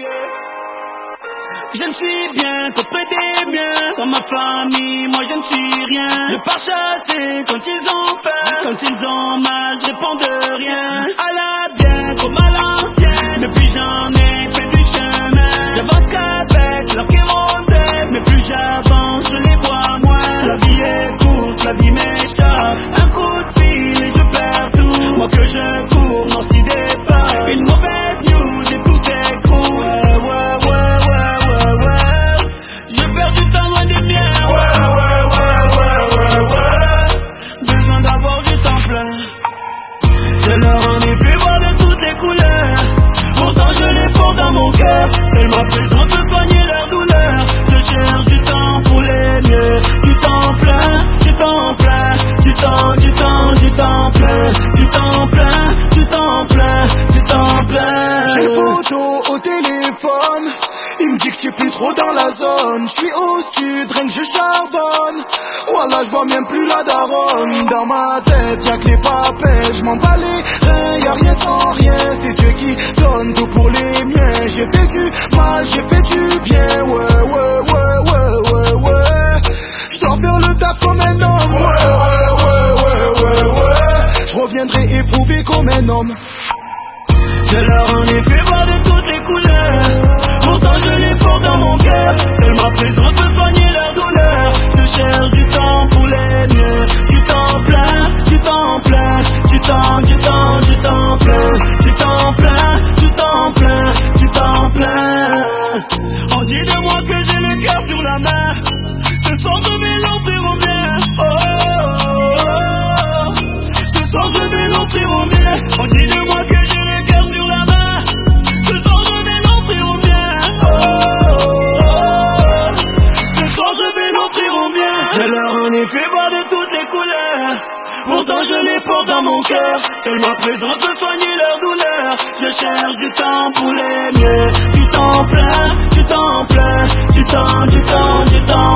Je ne suis bien qu'auprès des miens. Sans ma famille, moi je ne suis rien. Je pars chasser quand ils ont faim. Quand ils ont mal, je réponds de rien. À la bien comme à l'ancienne. Depuis j'en ai fait du chemin. J'avance qu'avec leur kérosène. Mais plus j'avance, je les vois moins. La vie est courte, la vie m'échappe. Un coup de fil et je perds tout. Moi que je cours, non si départ. Une mauvaise news et tout s'écroule. Je perds du temps loin des miens. Besoin d'avoir du temps plein. Je leur en ai fait voir de toutes les couleurs. Pourtant je les porte dans mon cœur. Seule ma présence peut soigner leur douleur. Je cherche du temps pour les mieux. Du temps plein, du temps plein. Du temps plein. Du temps plein, du temps plein. Du temps plein. J'ai photo au téléphone. Il me dit que t'es plus trop dans la zone. Je suis au stud, rien que je charbonne. Voilà, je vois même plus la daronne. Dans ma tête, y'a que les papels. Je m'en bats les reins, y'a rien sans rien. C'est Dieu qui donne tout pour les miens. J'ai fait du mal, j'ai fait du bien. Je dois faire le taf comme un homme. Je reviendrai éprouvé comme un homme. Je leur en ai fait voir de toutes les couleurs. Pourtant je les porte dans mon cœur. Seule ma présence peut soigner leur douleur. Je cherche du temps pour les mieux. Du temps plein, du temps plein. Du temps plein. Du temps plein, du temps plein. Du temps plein. On dit de moi que j'ai le cœur sur la main. Ce soir je vais l'offrir au bien. Ce soir je vais l'offrir au bien. On dit de moi que j'ai le cœur sur la main. Ce soir je vais l'offrir au bien. Ce soir je vais l'offrir au bien. Je leur en ai fait voir de toutes les couleurs. Pourtant je les porte dans mon cœur. Seule ma présence peut soigner leur douleur. Je cherche du temps pour les mieux. Du temps plein, du temps plein. Du temps